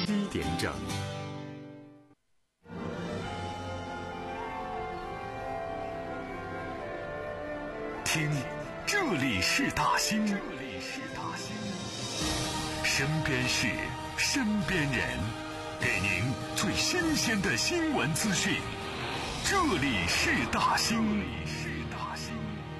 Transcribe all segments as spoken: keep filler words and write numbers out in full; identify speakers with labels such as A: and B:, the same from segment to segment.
A: 一点整。听，这里是大兴，这里是大兴，身边事，身边人，给您最新鲜的新闻资讯。这里是大兴，这里是大兴。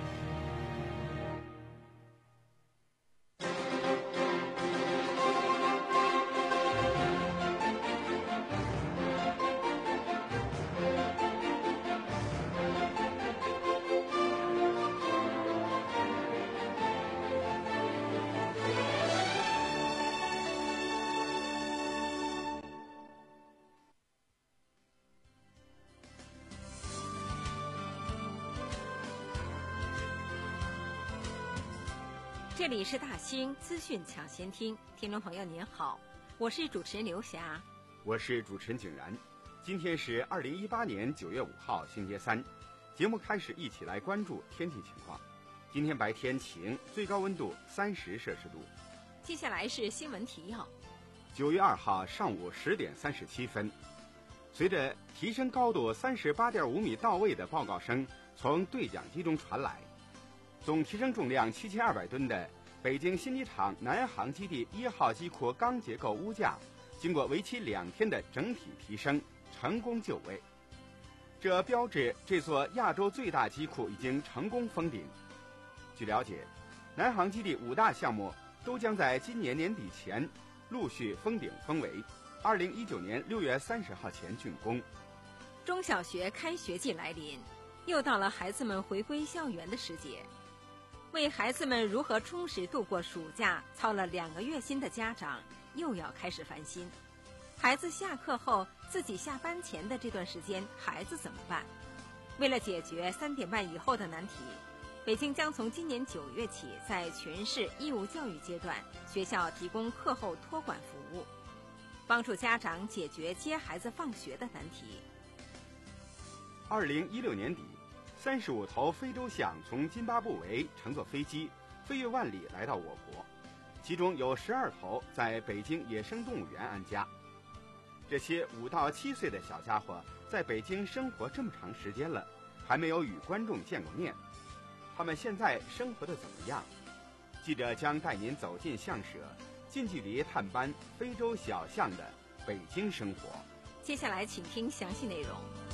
B: 这里是大兴资讯抢先听，听众朋友您好，我是主持人刘霞，
C: 我是主持人景然。今天是二零一八年九月五号，星期三。节目开始，一起来关注天气情况。今天白天晴，最高温度三十摄氏度。
B: 接下来是新闻提要。
C: 九月二号上午十点三十七分，随着提升高度三十八点五米到位的报告声从对讲机中传来，总提升重量七千二百吨的北京新机场南航基地一号机库钢结构屋架，经过为期两天的整体提升，成功就位。这标志这座亚洲最大机库已经成功封顶。据了解，南航基地五大项目都将在今年年底前陆续封顶封围，二零一九年六月三十号前竣工。
B: 中小学开学季来临，又到了孩子们回归校园的时节。为孩子们如何充实度过暑假操了两个月心的家长又要开始烦心。孩子下课后，自己下班前的这段时间孩子怎么办？为了解决三点半以后的难题，北京将从今年九月起在全市义务教育阶段学校提供课后托管服务，帮助家长解决接孩子放学的难题。
C: 二零一六年底，三十五头非洲象从津巴布韦乘坐飞机飞越万里来到我国，其中有十二头在北京野生动物园安家。这些五到七岁的小家伙在北京生活这么长时间了，还没有与观众见过面，他们现在生活的怎么样？记者将带您走进象舍，近距离探班非洲小象的北京生活。
B: 接下来请听详细内容。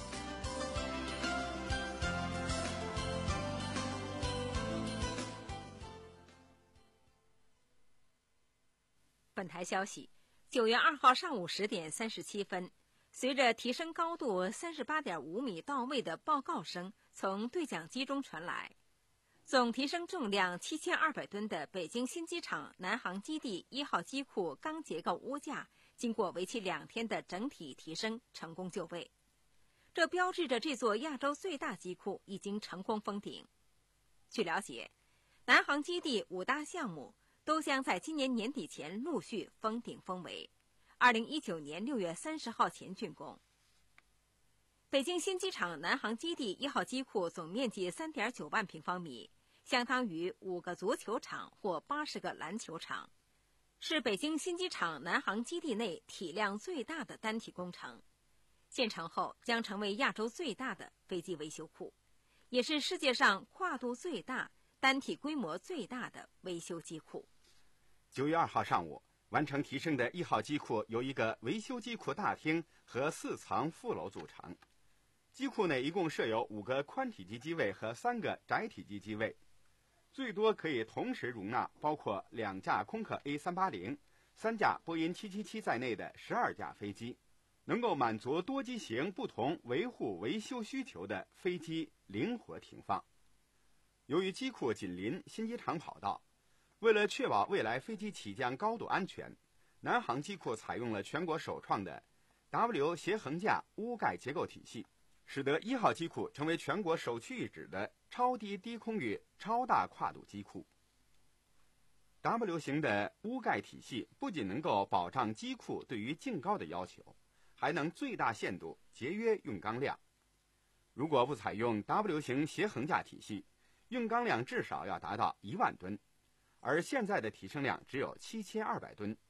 B: 本台消息，九月二号上午十点三十七分，随着提升高度三十八点五米到位的报告声从对讲机中传来，总提升重量七千二百吨的北京新机场南航基地一号机库钢结构屋架，经过为期两天的整体提升，成功就位。这标志着这座亚洲最大机库已经成功封顶。据了解，南航基地五大项目都将在今年年底前陆续封顶封围，二零一九年六月三十号前竣工。北京新机场南航基地一号机库总面积 三点九万平方米，相当于五个足球场或八十个篮球场，是北京新机场南航基地内体量最大的单体工程。建成后将成为亚洲最大的飞机维修库，也是世界上跨度最大、单体规模最大的维修机库。
C: 九月二号上午，完成提升的一号机库由一个维修机库大厅和四层副楼组成。机库内一共设有五个宽体积机位和三个窄体积机位，最多可以同时容纳包括两架空客 A 三八零、三架波音七七七在内的十二架飞机，能够满足多机型不同维护维修需求的飞机灵活停放。由于机库紧邻新机场跑道，为了确保未来飞机起降高度安全，南航机库采用了全国首创的 W 斜横架屋盖结构体系，使得一号机库成为全国首屈一指的超低低空域超大跨度机库。W 型的屋盖体系不仅能够保障机库对于净高的要求，还能最大限度节约用钢量。如果不采用 W 型斜横架体系，用钢量至少要达到一万吨，而现在的提升量只有七千二百吨，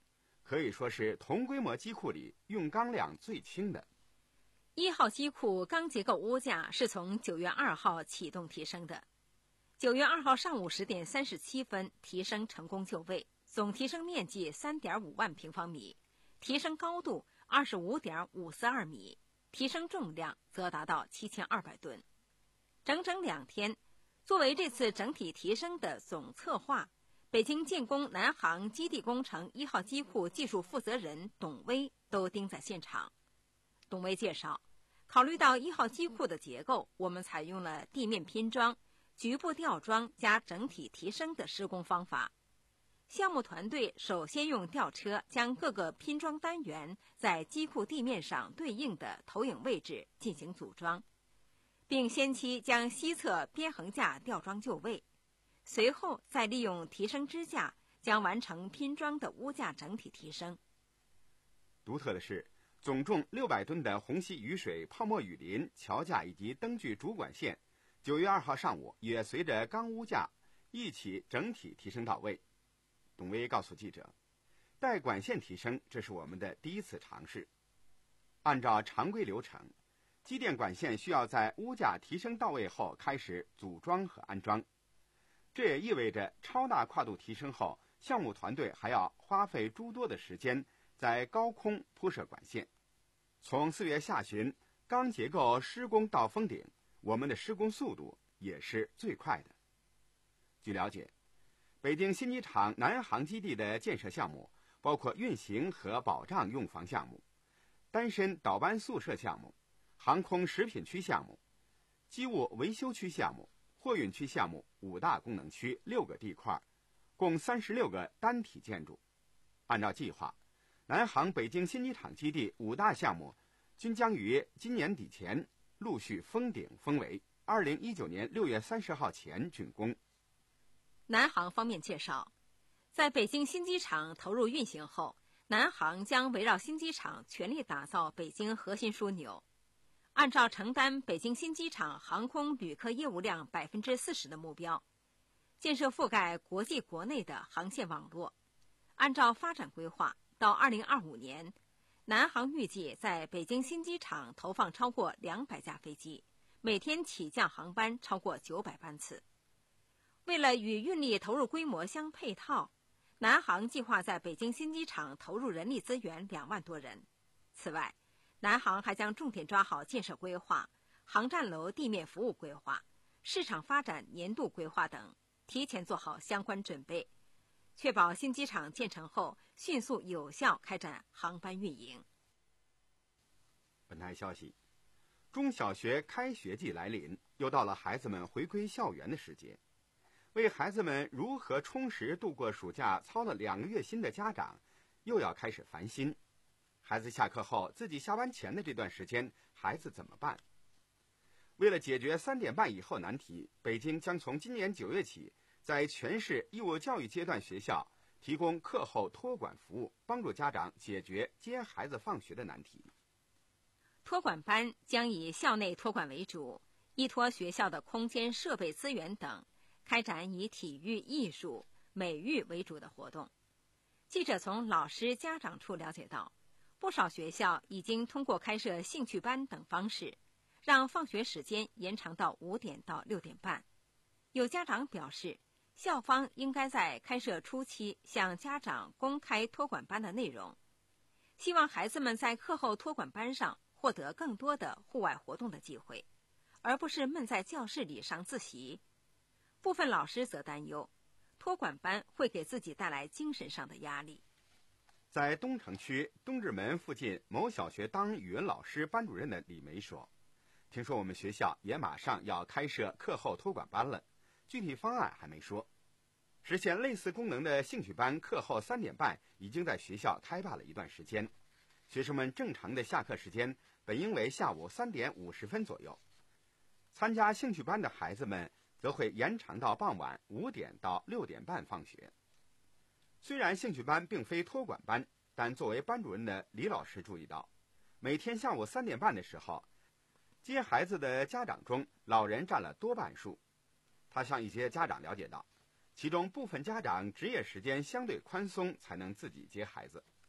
C: 可以说是同规模机库里用钢量最轻的。
B: 一号机库钢结构屋架是从九月二号启动提升的。九月二号上午十点三十七分，提升成功就位，总提升面积三点五万平方米，提升高度二十五点五四二米，提升重量则达到七千二百吨。整整两天，作为这次整体提升的总策划，北京建工南航基地工程一号机库技术负责人董威都盯在现场。董威介绍，考虑到一号机库的结构，我们采用了地面拼装、局部吊装加整体提升的施工方法。项目团队首先用吊车将各个拼装单元在机库地面上对应的投影位置进行组装，并先期将西侧边横架吊装就位，随后再利用提升支架将完成拼装的屋架整体提升。
C: 独特的是，总重六百吨的虹吸雨水泡沫雨林桥架以及灯具主管线，九月二号上午也随着钢屋架一起整体提升到位。董威告诉记者，带管线提升，这是我们的第一次尝试。按照常规流程，机电管线需要在屋架提升到位后开始组装和安装，这也意味着超大跨度提升后，项目团队还要花费诸多的时间在高空铺设管线。从四月下旬钢结构施工到封顶，我们的施工速度也是最快的。据了解，北京新机场南航基地的建设项目包括运行和保障用房项目、单身导班宿舍项目、航空食品区项目、机务维修区项目、货运区项目五大功能区六个地块，共三十六个单体建筑。按照计划，南航北京新机场基地五大项目均将于今年底前陆续封顶封围，二零一九年六月三十号前竣工。
B: 南航方面介绍，在北京新机场投入运行后，南航将围绕新机场全力打造北京核心枢纽，按照承担北京新机场航空旅客业务量百分之四十的目标，建设覆盖国际国内的航线网络。按照发展规划，到二零二五年，南航预计在北京新机场投放超过两百架飞机，每天起降航班超过九百班次。为了与运力投入规模相配套，南航计划在北京新机场投入人力资源两万多人。此外，南航还将重点抓好建设规划、航站楼地面服务规划、市场发展年度规划等，提前做好相关准备，确保新机场建成后迅速有效开展航班运营。
C: 本台消息，中小学开学季来临，又到了孩子们回归校园的时节。为孩子们如何充实度过暑假操了两个月心的家长，又要开始烦心。孩子下课后，自己下班前的这段时间，孩子怎么办？为了解决三点半以后难题，北京将从今年九月起，在全市义务教育阶段学校提供课后托管服务，帮助家长解决接孩子放学的难题。
B: 托管班将以校内托管为主，依托学校的空间、设备、资源等，开展以体育、艺术、美育为主的活动。记者从老师、家长处了解到，不少学校已经通过开设兴趣班等方式，让放学时间延长到五点到六点半。有家长表示，校方应该在开设初期向家长公开托管班的内容，希望孩子们在课后托管班上获得更多的户外活动的机会，而不是闷在教室里上自习。部分老师则担忧，托管班会给自己带来精神上的压力。
C: 在东城区东直门附近某小学当语文老师班主任的李梅说，听说我们学校也马上要开设课后托管班了，具体方案还没说。实现类似功能的兴趣班课后三点半已经在学校开办了一段时间，学生们正常的下课时间本应为下午三点五十分左右，参加兴趣班的孩子们则会延长到傍晚五点到六点半放学。虽然兴趣班并非托管班，但作为班主任的李老师注意到，每天下午三点半的时候，接孩子的家长中老人占了多半数。他向一些家长了解到，其中部分家长职业时间相对宽松，才能自己接孩子，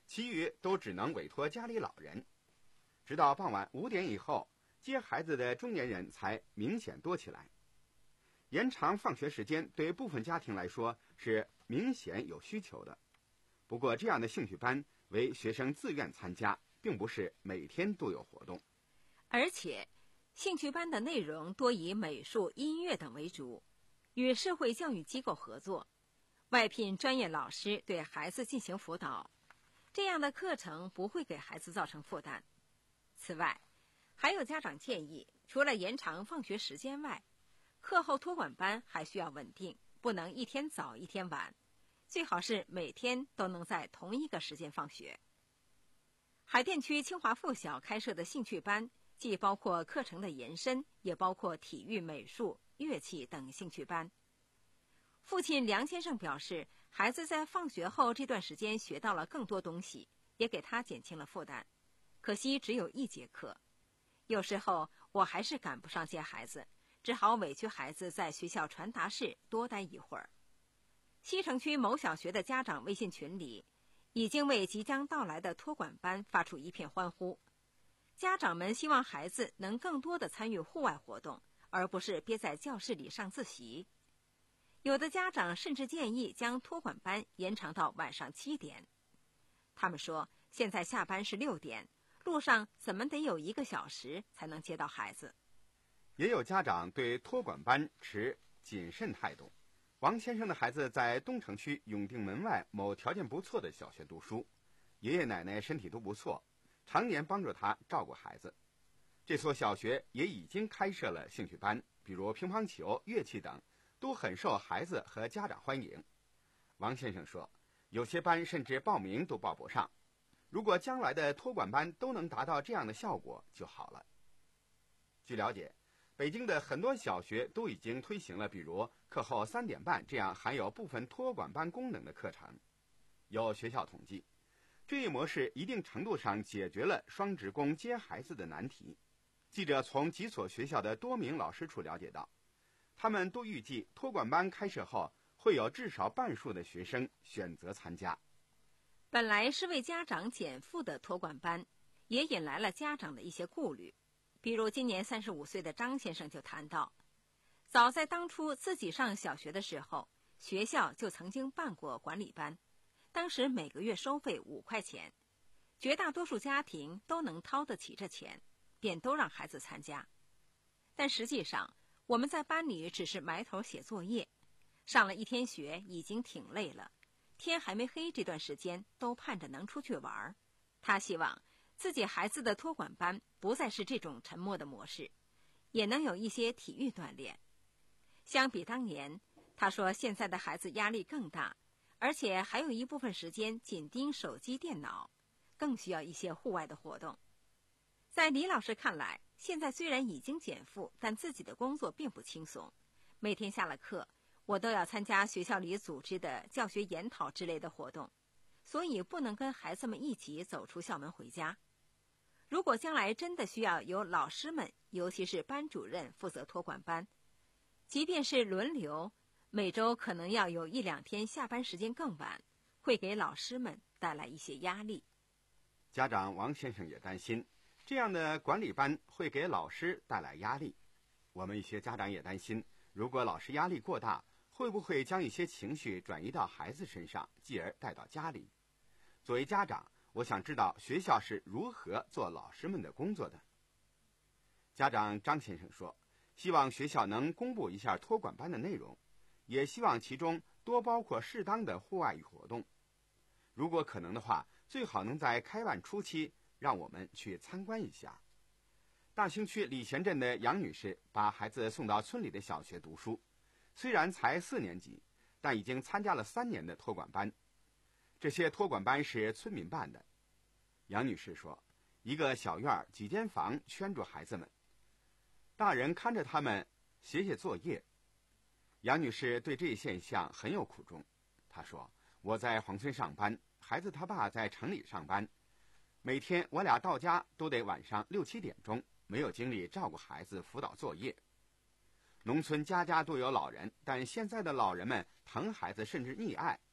C: 其余都只能委托家里老人。直到傍晚五点以后，接孩子的中年人才明显多起来。延长放学时间对部分家庭来说是明显有需求的，不过这样的兴趣班为学生自愿参加，并不是每天都有活动。
B: 而且兴趣班的内容多以美术、音乐等为主，与社会教育机构合作，外聘专业老师对孩子进行辅导，这样的课程不会给孩子造成负担。此外，还有家长建议，除了延长放学时间外，课后托管班还需要稳定，不能一天早一天晚，最好是每天都能在同一个时间放学。海淀区清华附小开设的兴趣班，既包括课程的延伸，也包括体育、美术、乐器等兴趣班。父亲梁先生表示，孩子在放学后这段时间学到了更多东西，也给他减轻了负担。可惜只有一节课，有时候我还是赶不上接孩子，只好委屈孩子在学校传达室多待一会儿。西城区某小学的家长微信群里，已经为即将到来的托管班发出一片欢呼。家长们希望孩子能更多的参与户外活动，而不是憋在教室里上自习。有的家长甚至建议将托管班延长到晚上七点。他们说，现在下班是六点，路上怎么得有一个小时才能接到孩子。
C: 也有家长对托管班持谨慎态度。王先生的孩子在东城区永定门外某条件不错的小学读书，爷爷奶奶身体都不错，常年帮助他照顾孩子。这所小学也已经开设了兴趣班，比如乒乓球、乐器等，都很受孩子和家长欢迎。王先生说，有些班甚至报名都报不上，如果将来的托管班都能达到这样的效果就好了。据了解，北京的很多小学都已经推行了比如课后三点半这样含有部分托管班功能的课程。有学校统计，这一模式一定程度上解决了双职工接孩子的难题。记者从几所学校的多名老师处了解到，他们都预计托管班开设后会有至少半数的学生选择参加。
B: 本来是为家长减负的托管班，也引来了家长的一些顾虑。比如今年三十五岁的张先生就谈到，早在当初自己上小学的时候，学校就曾经办过管理班，当时每个月收费五块钱，绝大多数家庭都能掏得起这钱，便都让孩子参加。但实际上，我们在班里只是埋头写作业，上了一天学已经挺累了，天还没黑这段时间都盼着能出去玩。他希望自己孩子的托管班不再是这种沉默的模式，也能有一些体育锻炼。相比当年，他说现在的孩子压力更大，而且还有一部分时间紧盯手机电脑，更需要一些户外的活动。在李老师看来，现在虽然已经减负，但自己的工作并不轻松。每天下了课，我都要参加学校里组织的教学研讨之类的活动，所以不能跟孩子们一起走出校门回家。如果将来真的需要由老师们，尤其是班主任负责托管班，即便是轮流，每周可能要有一两天下班时间更晚，会给老师们带来一些压力。
C: 家长王先生也担心，这样的管理班会给老师带来压力。我们一些家长也担心，如果老师压力过大，会不会将一些情绪转移到孩子身上，继而带到家里？作为家长，我想知道学校是如何做老师们的工作的。家长张先生说，希望学校能公布一下托管班的内容，也希望其中多包括适当的户外活动。如果可能的话，最好能在开办初期让我们去参观一下。大兴区礼贤镇的杨女士把孩子送到村里的小学读书，虽然才四年级，但已经参加了三年的托管班。这些托管班是村民办的。杨女士说，一个小院几间房圈住孩子们，大人看着他们写写作业。杨女士对这一现象很有苦衷。她说，我在黄村上班，孩子他爸在城里上班，每天我俩到家都得晚上六七点钟，没有精力照顾孩子辅导作业。农村家家都有老人，但现在的老人们疼孩子甚至溺爱，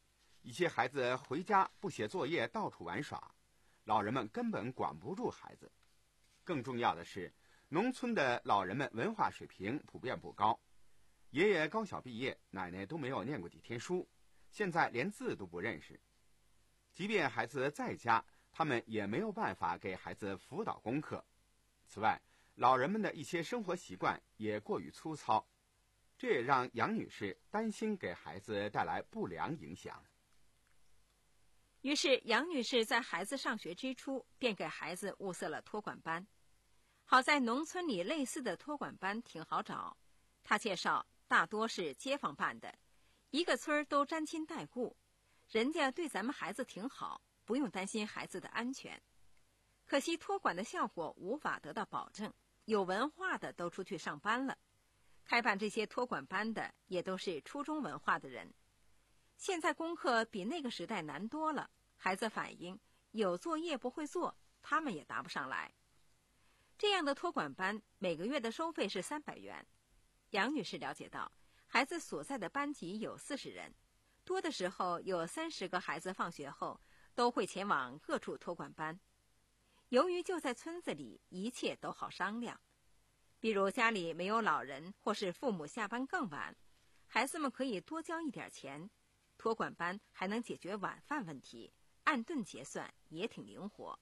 C: 一些孩子回家不写作业，到处玩耍，老人们根本管不住孩子。更重要的是，农村的老人们文化水平普遍不高，爷爷高小毕业，奶奶都没有念过几天书，现在连字都不认识。即便孩子在家，他们也没有办法给孩子辅导功课。此外，老人们的一些生活习惯也过于粗糙，这也让杨女士担心给孩子带来不良影响。
B: 于是杨女士在孩子上学之初便给孩子物色了托管班。好在农村里类似的托管班挺好找，她介绍大多是街坊办的，一个村都沾亲带故，人家对咱们孩子挺好，不用担心孩子的安全。可惜托管的效果无法得到保证，有文化的都出去上班了，开办这些托管班的也都是初中文化的人。现在功课比那个时代难多了，孩子反映有作业不会做，他们也答不上来。这样的托管班每个月的收费是三百元。杨女士了解到，孩子所在的班级有四十人，多的时候有三十个孩子放学后都会前往各处托管班。由于就在村子里，一切都好商量。比如家里没有老人，或是父母下班更晚，孩子们可以多交一点钱。托管班还能解决晚饭问题，按顿结算也挺灵活。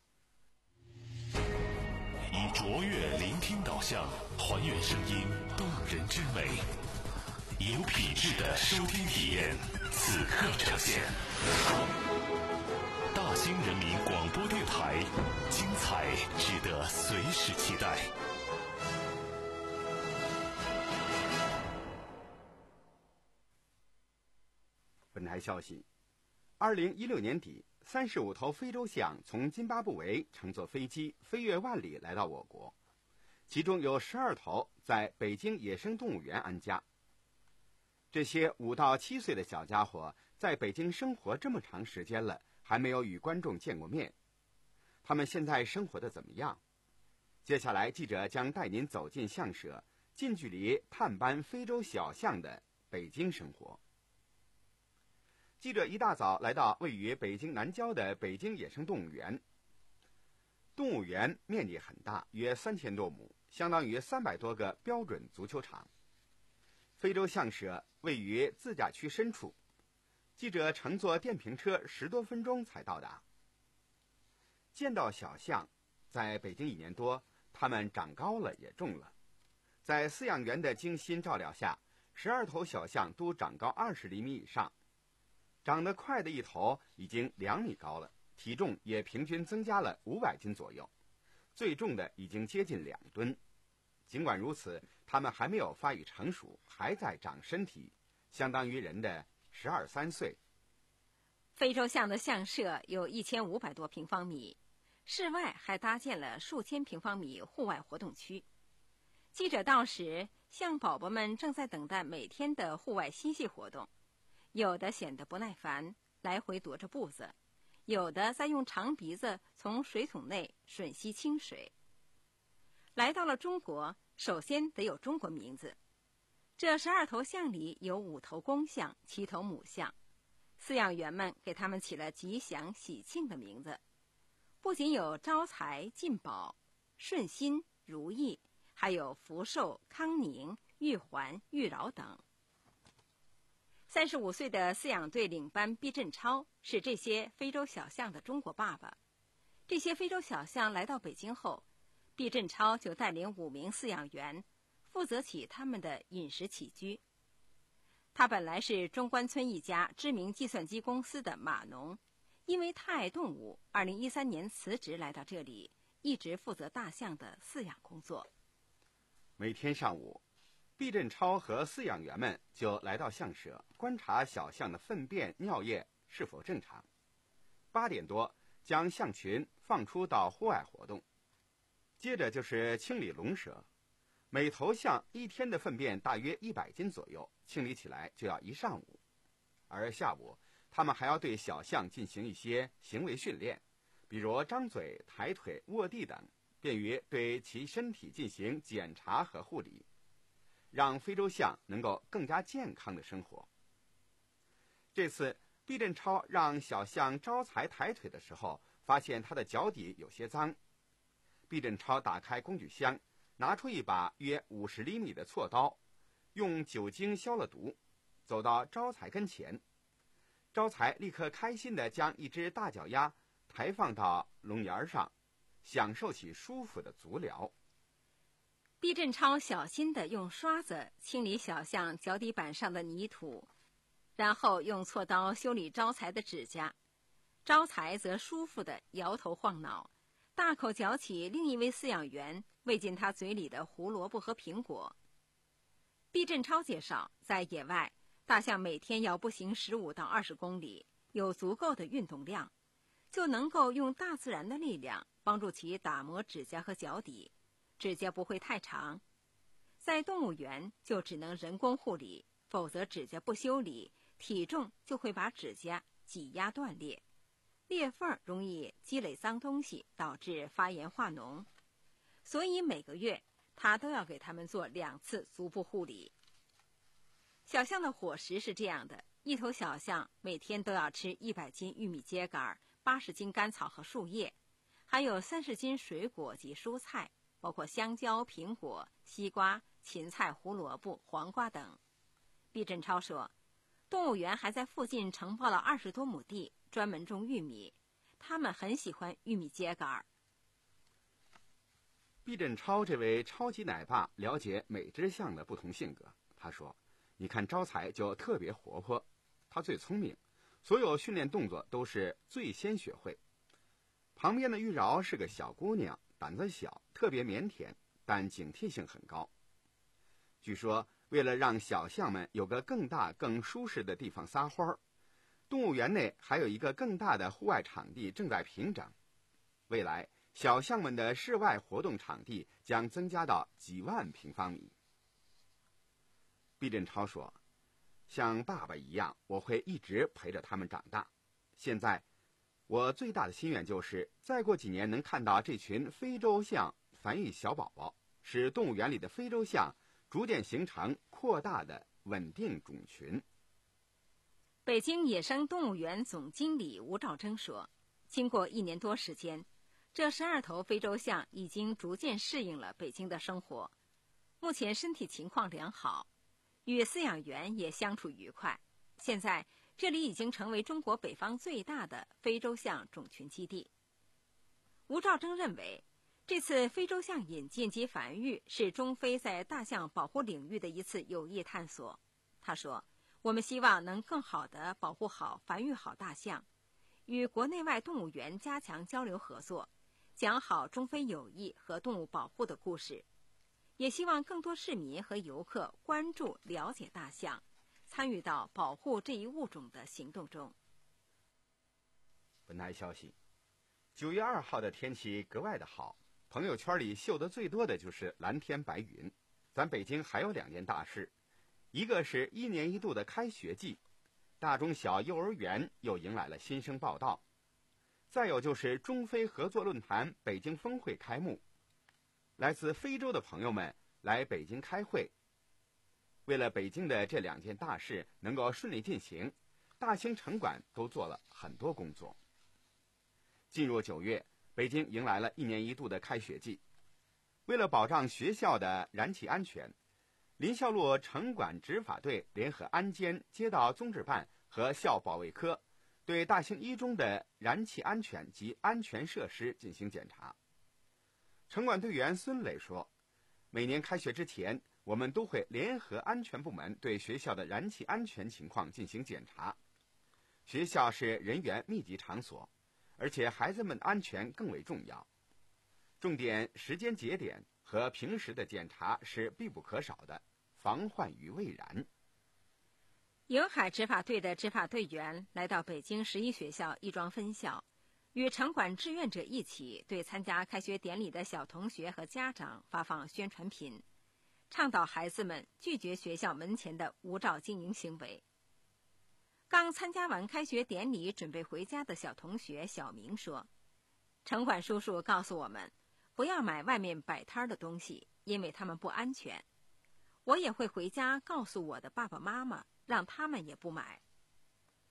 A: 以卓越聆听导向，还原声音动人之美，以有品质的收听体验，此刻呈现。大兴人民广播电台，精彩值得随时期待。
C: 本台消息，二零一六年底，三十五头非洲象从津巴布韦乘坐飞机飞越万里来到我国，其中有十二头在北京野生动物园安家。这些五到七岁的小家伙在北京生活这么长时间了，还没有与观众见过面，他们现在生活的怎么样？接下来记者将带您走进象舍，近距离探班非洲小象的北京生活。记者一大早来到位于北京南郊的北京野生动物园。动物园面积很大，约三千多亩，相当于三百多个标准足球场。非洲象舍位于自驾区深处，记者乘坐电瓶车十多分钟才到达。见到小象，在北京一年多，它们长高了也重了。在饲养员的精心照料下，十二头小象都长高二十厘米以上。长得快的一头已经两米高了，体重也平均增加了五百斤左右，最重的已经接近两吨。尽管如此，它们还没有发育成熟，还在长身体，相当于人的十二三岁。
B: 非洲象的象舍有一千五百多平方米，室外还搭建了数千平方米户外活动区。记者到时，象宝宝们正在等待每天的户外嬉戏活动。有的显得不耐烦，来回踱着步子；有的在用长鼻子从水桶内吮吸清水。来到了中国，首先得有中国名字。这十二头象里有五头公象，七头母象。饲养员们给他们起了吉祥喜庆的名字，不仅有招财进宝、顺心如意，还有福寿康宁、玉环玉娆等。三十五岁的饲养队领班毕振超是这些非洲小象的中国爸爸。这些非洲小象来到北京后，毕振超就带领五名饲养员负责起他们的饮食起居。他本来是中关村一家知名计算机公司的码农，因为太爱动物，二零一三年辞职来到这里，一直负责大象的饲养工作。
C: 每天上午，毕振超和饲养员们就来到象舍，观察小象的粪便、尿液是否正常。八点多，将象群放出到户外活动，接着就是清理笼舍。每头象一天的粪便大约一百斤左右，清理起来就要一上午。而下午，他们还要对小象进行一些行为训练，比如张嘴、抬腿、卧地等，便于对其身体进行检查和护理，让非洲象能够更加健康的生活。这次毕振超让小象招财抬腿的时候，发现他的脚底有些脏。毕振超打开工具箱，拿出一把约五十厘米的锉刀，用酒精消了毒，走到招财跟前。招财立刻开心地将一只大脚丫抬放到笼沿上，享受起舒服的足疗。
B: 毕振超小心地用刷子清理小象脚底板上的泥土，然后用锉刀修理招财的指甲。招财则舒服地摇头晃脑，大口嚼起另一位饲养员喂进他嘴里的胡萝卜和苹果。毕振超介绍，在野外，大象每天要步行十五到二十公里，有足够的运动量，就能够用大自然的力量帮助其打磨指甲和脚底，指甲不会太长。在动物园就只能人工护理，否则指甲不修理，体重就会把指甲挤压断裂，裂缝容易积累脏东西，导致发炎化脓。所以每个月他都要给他们做两次足部护理。小象的伙食是这样的，一头小象每天都要吃一百斤玉米秸秆、八十斤干草和树叶，还有三十斤水果及蔬菜，包括香蕉、苹果、西瓜、芹菜、胡萝卜、黄瓜等。毕振超说，动物园还在附近承包了二十多亩地，专门种玉米，他们很喜欢玉米秸秆。
C: 毕振超这位超级奶爸了解每只象的不同性格。他说，你看招财就特别活泼，他最聪明，所有训练动作都是最先学会。旁边的玉娆是个小姑娘，胆子小，特别腼腆，但警惕性很高。据说为了让小象们有个更大更舒适的地方撒欢，动物园内还有一个更大的户外场地正在平整。未来小象们的室外活动场地将增加到几万平方米。毕振超说，像爸爸一样，我会一直陪着他们长大。现在我最大的心愿就是再过几年能看到这群非洲象繁育小宝宝，使动物园里的非洲象逐渐形成扩大的稳定种群。
B: 北京野生动物园总经理吴兆征说，经过一年多时间，这十二头非洲象已经逐渐适应了北京的生活，目前身体情况良好，与饲养员也相处愉快。现在这里已经成为中国北方最大的非洲象种群基地。吴兆征认为，这次非洲象引进及繁育是中非在大象保护领域的一次有益探索。他说，我们希望能更好地保护好、繁育好大象，与国内外动物园加强交流合作，讲好中非友谊和动物保护的故事。也希望更多市民和游客关注、了解大象，参与到保护这一物种的行动中。
C: 本台消息，九月二号的天气格外的好，朋友圈里秀得最多的就是蓝天白云。咱北京还有两件大事，一个是一年一度的开学季，大中小幼儿园又迎来了新生报到。再有就是中非合作论坛北京峰会开幕，来自非洲的朋友们来北京开会。为了北京的这两件大事能够顺利进行，大兴城管都做了很多工作。进入九月，北京迎来了一年一度的开学季。为了保障学校的燃气安全，林孝路城管执法队联合安监、街道综治办和校保卫科，对大兴一中的燃气安全及安全设施进行检查。城管队员孙磊说，每年开学之前，我们都会联合安全部门对学校的燃气安全情况进行检查。学校是人员密集场所，而且孩子们的安全更为重要。重点时间节点和平时的检查是必不可少的，防患于未然。
B: 瀛海执法队的执法队员来到北京十一学校亦庄分校，与城管志愿者一起对参加开学典礼的小同学和家长发放宣传品，倡导孩子们拒绝学校门前的无照经营行为。刚参加完开学典礼准备回家的小同学小明说，城管叔叔告诉我们，不要买外面摆摊的东西，因为他们不安全。我也会回家告诉我的爸爸妈妈，让他们也不买。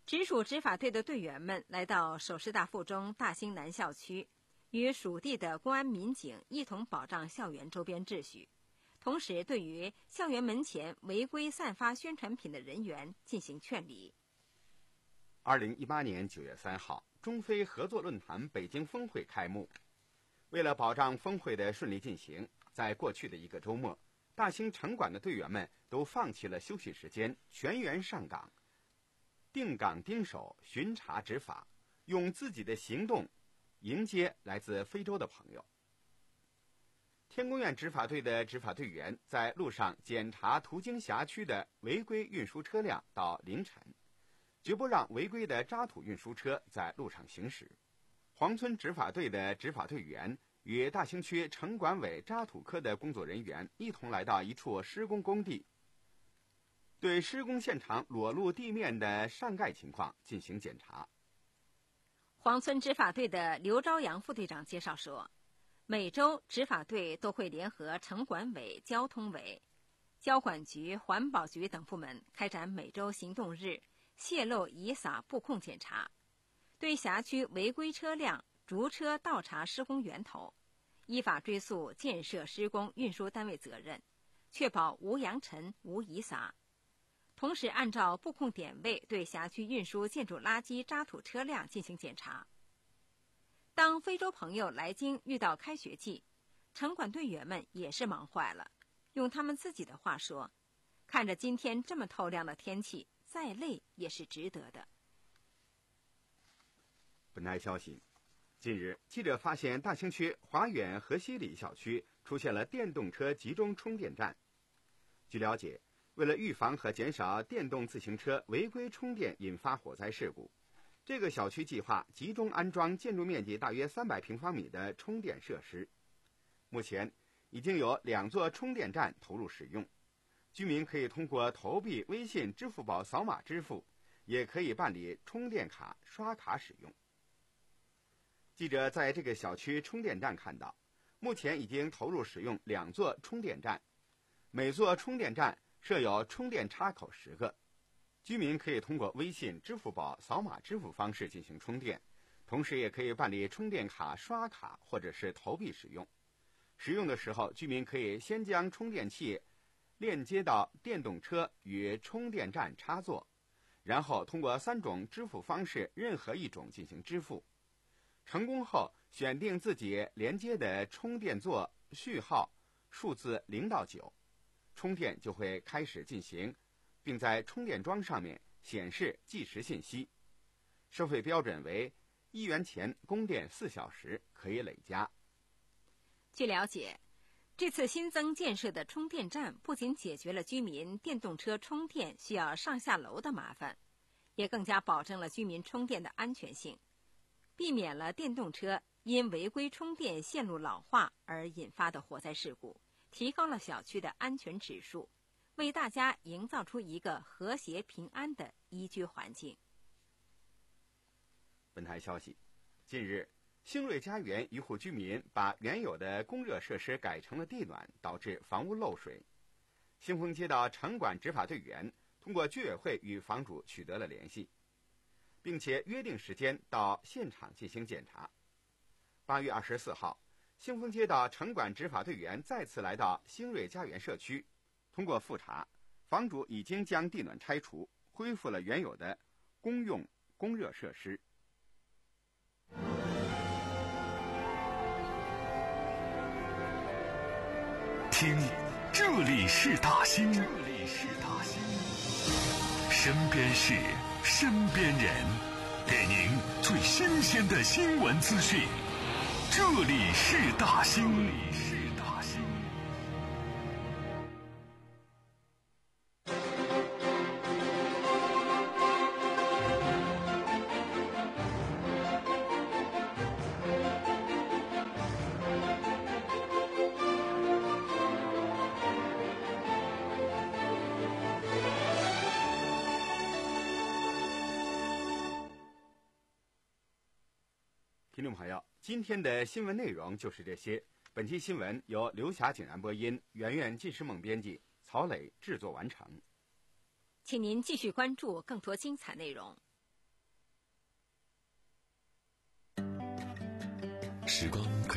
B: 直属执法队的队员们来到首师大附中大兴南校区，与属地的公安民警一同保障校园周边秩序，同时对于校园门前违规散发宣传品的人员进行劝离。
C: 二零一八年九月三号，中非合作论坛北京峰会开幕。为了保障峰会的顺利进行，在过去的一个周末，大兴城管的队员们都放弃了休息时间，全员上岗，定岗盯守，巡查执法，用自己的行动迎接来自非洲的朋友。天宫院执法队的执法队员在路上检查途经辖区的违规运输车辆到凌晨，绝不让违规的渣土运输车在路上行驶。黄村执法队的执法队员与大兴区城管委渣土科的工作人员一同来到一处施工工地，对施工现场裸露地面的上盖情况进行检查。
B: 黄村执法队的刘朝阳副队长介绍说，每周执法队都会联合城管委、交通委、交管局、环保局等部门开展每周行动日泄漏遗撒布控检查，对辖区违规车辆逐车倒查施工源头，依法追溯建设施工运输单位责任，确保无扬尘无遗撒。同时按照布控点位对辖区运输建筑垃圾渣土车辆进行检查。当非洲朋友来京遇到开学季，城管队员们也是忙坏了。用他们自己的话说，看着今天这么透亮的天气，再累也是值得的。
C: 本台消息，近日记者发现大兴区华远河西里小区出现了电动车集中充电站。据了解，为了预防和减少电动自行车违规充电引发火灾事故，这个小区计划集中安装建筑面积大约三百平方米的充电设施。目前已经有两座充电站投入使用，居民可以通过投币、微信、支付宝扫码支付，也可以办理充电卡刷卡使用。记者在这个小区充电站看到，目前已经投入使用两座充电站，每座充电站设有充电插口十个，居民可以通过微信、支付宝扫码支付方式进行充电，同时也可以办理充电卡刷卡或者是投币使用。使用的时候，居民可以先将充电器链接到电动车与充电站插座，然后通过三种支付方式任何一种进行支付。成功后，选定自己连接的充电座序号数字零到九，充电就会开始进行，并在充电桩上面显示计时信息。收费标准为一元钱供电四小时，可以累加。
B: 据了解，这次新增建设的充电站不仅解决了居民电动车充电需要上下楼的麻烦，也更加保证了居民充电的安全性，避免了电动车因违规充电线路老化而引发的火灾事故，提高了小区的安全指数，为大家营造出一个和谐平安的宜居环境。
C: 本台消息，近日兴瑞家园一户居民把原有的供热设施改成了地暖，导致房屋漏水。兴丰街道城管执法队员通过居委会与房主取得了联系，并且约定时间到现场进行检查。八月二十四号，兴丰街道城管执法队员再次来到兴瑞家园社区，通过复查，房主已经将地暖拆除，恢复了原有的公用供热设施。
A: 听，这里是大兴，这里是大兴，身边事，身边人，给您最新鲜的新闻资讯。这里是大兴，这里是大兴。
C: 听众朋友，今天的新闻内容就是这些。本期新闻由刘霞景然播音，圆圆纪诗梦编辑，曹磊制作完成。
B: 请您继续关注更多精彩内容。
A: 时光